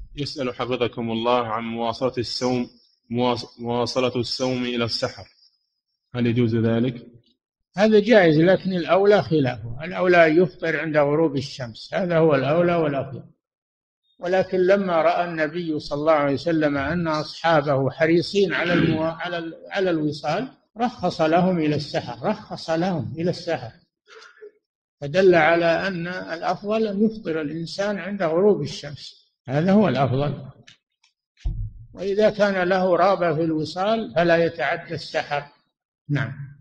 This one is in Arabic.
يسأل حفظكم الله عن مواصلة الصوم، مواصلة الصوم إلى السحر، هل يجوز ذلك؟ هذا جائز، لكن الأولى خلافه. الأولى يفطر عند غروب الشمس، هذا هو الأولى والأفضل. ولكن لما رأى النبي صلى الله عليه وسلم أن أصحابه حريصين على الوصال، رخص لهم إلى السحر، رخص لهم إلى السحر، فدل على أن الأفضل أن يفطر الإنسان عند غروب الشمس، هذا هو الأفضل. وإذا كان له رغبة في الوصال فلا يتعدى السحر. نعم.